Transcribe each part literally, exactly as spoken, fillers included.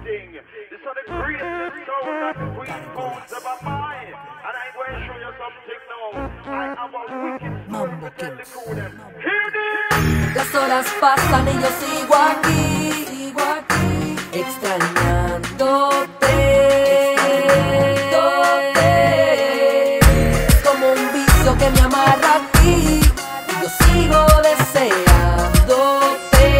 thing. This is the greatest sound that the Queen Bones ever mine. And I'm going to show you something now. I have a wicked story to tell the crew them. Hear this! Las horas pasan y yo sigo aquí, sigo aquí, extrañándote, extrañándote. Es como un vicio que me amarra a ti y yo sigo deseándote.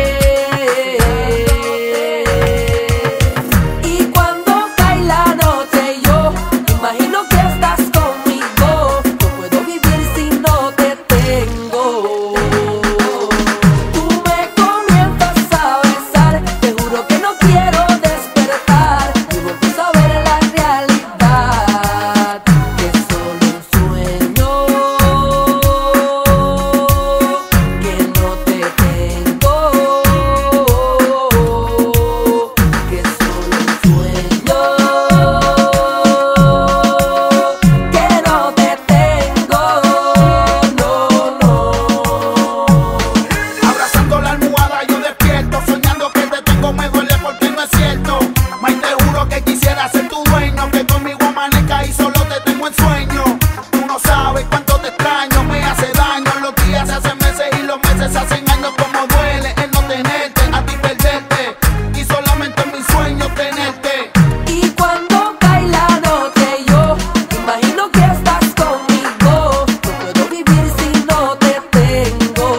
Y cuando cae la noche yo imagino que estás conmigo. No puedo vivir si no te tengo.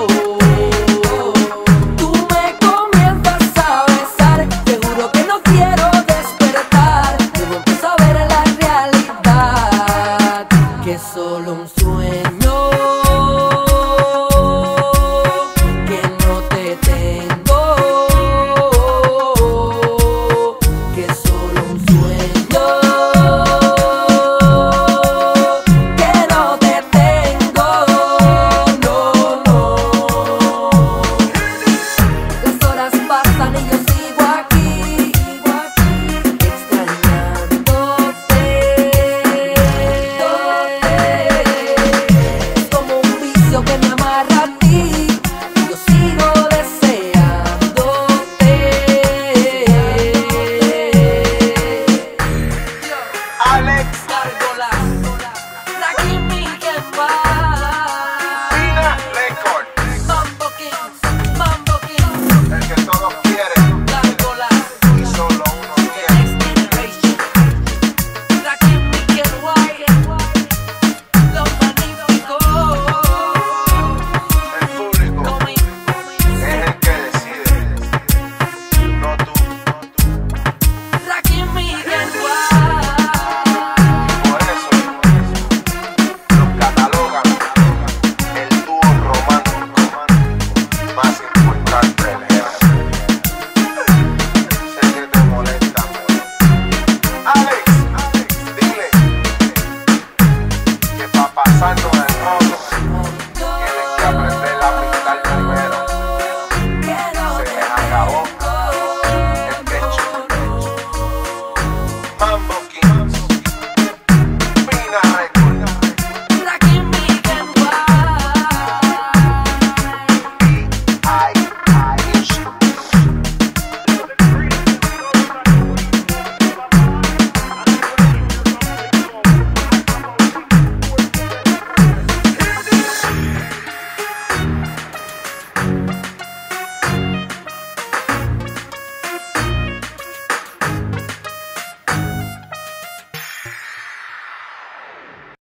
Quiero